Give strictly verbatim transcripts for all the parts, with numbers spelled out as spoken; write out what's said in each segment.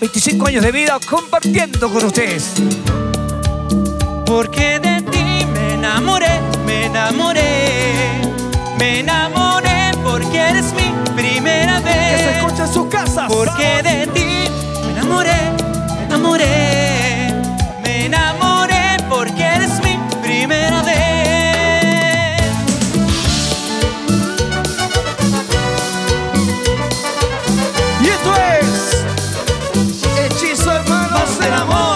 veinticinco años de vida compartiendo con ustedes. Porque de ti me enamoré, me enamoré, me enamoré porque eres mi primera vez. Que se escucha en sus casas. Porque de ti me enamoré, me enamoré, me enamoré porque eres mi primera vez. Y esto es Hechizo Hermanos del Amor.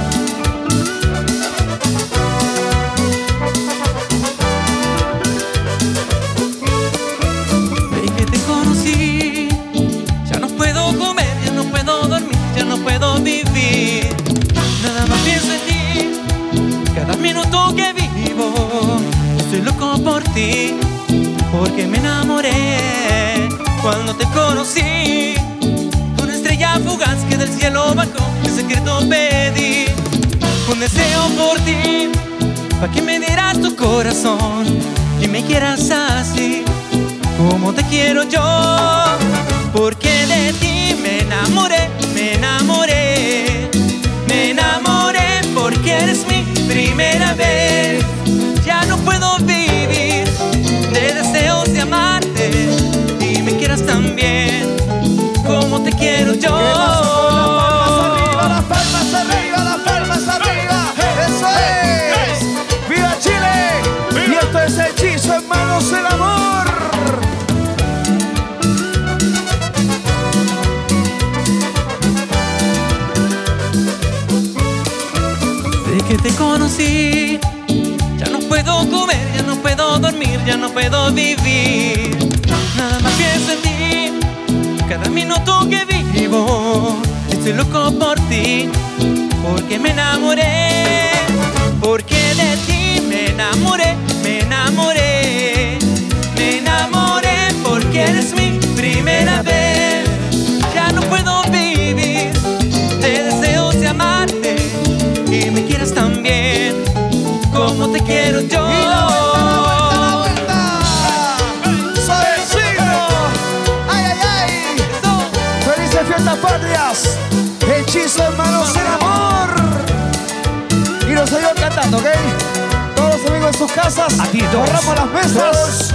Desde que te conocí, ya no puedo comer, ya no puedo dormir, ya no puedo vivir. Nada más pienso en ti, cada minuto que vivo. Estoy loco por ti, porque me enamoré cuando te conocí. Una estrella fugaz que del cielo bajó, en secreto pedí un deseo por ti, pa' que me dieras tu corazón y me quieras así como te quiero yo. Porque de ti me enamoré, me enamoré, me enamoré porque eres mi primera vez. Ya no puedo vivir de deseos de amarte y me quieras también como te quiero yo. Las palmas arriba, las palmas arriba, eso es. ¡Viva Chile! Y esto es Hechizo Hermanos del Amor. Desde que te conocí, ya no puedo comer, ya no puedo dormir, ya no puedo vivir. Nada más pienso en ti, cada minuto que vivo. Estoy loco por ti, porque me enamoré. Porque de ti me enamoré, me enamoré, me enamoré porque eres mi primera vez. Ya no puedo vivir de deseos de amarte y me quieras también como te quiero yo. Y la vuelta, la vuelta, la vuelta. Suavecito. Ay, ay, ay. Felices fiestas patrias. Hechizo Hermanos del Amor. Y nos seguimos cantando, ¿ok? Todos los amigos en sus casas. Aquí todos. Corramos las mesas.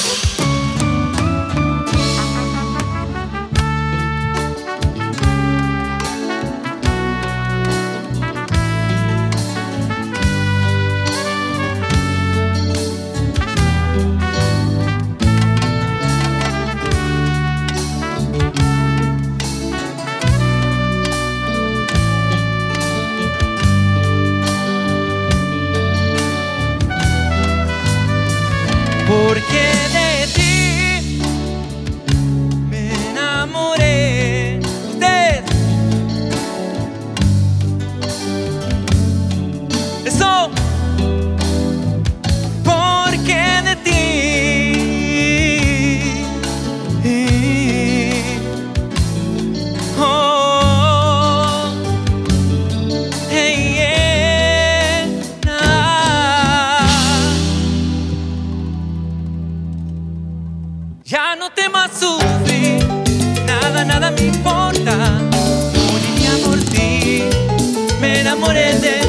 Porque de ti me enamoré. Usted. Eso. Porque de ti. Oh. Hey, yeah. Ah. Ya no temas sufrir, nada, nada me importa. Moriría por ti, me enamoré de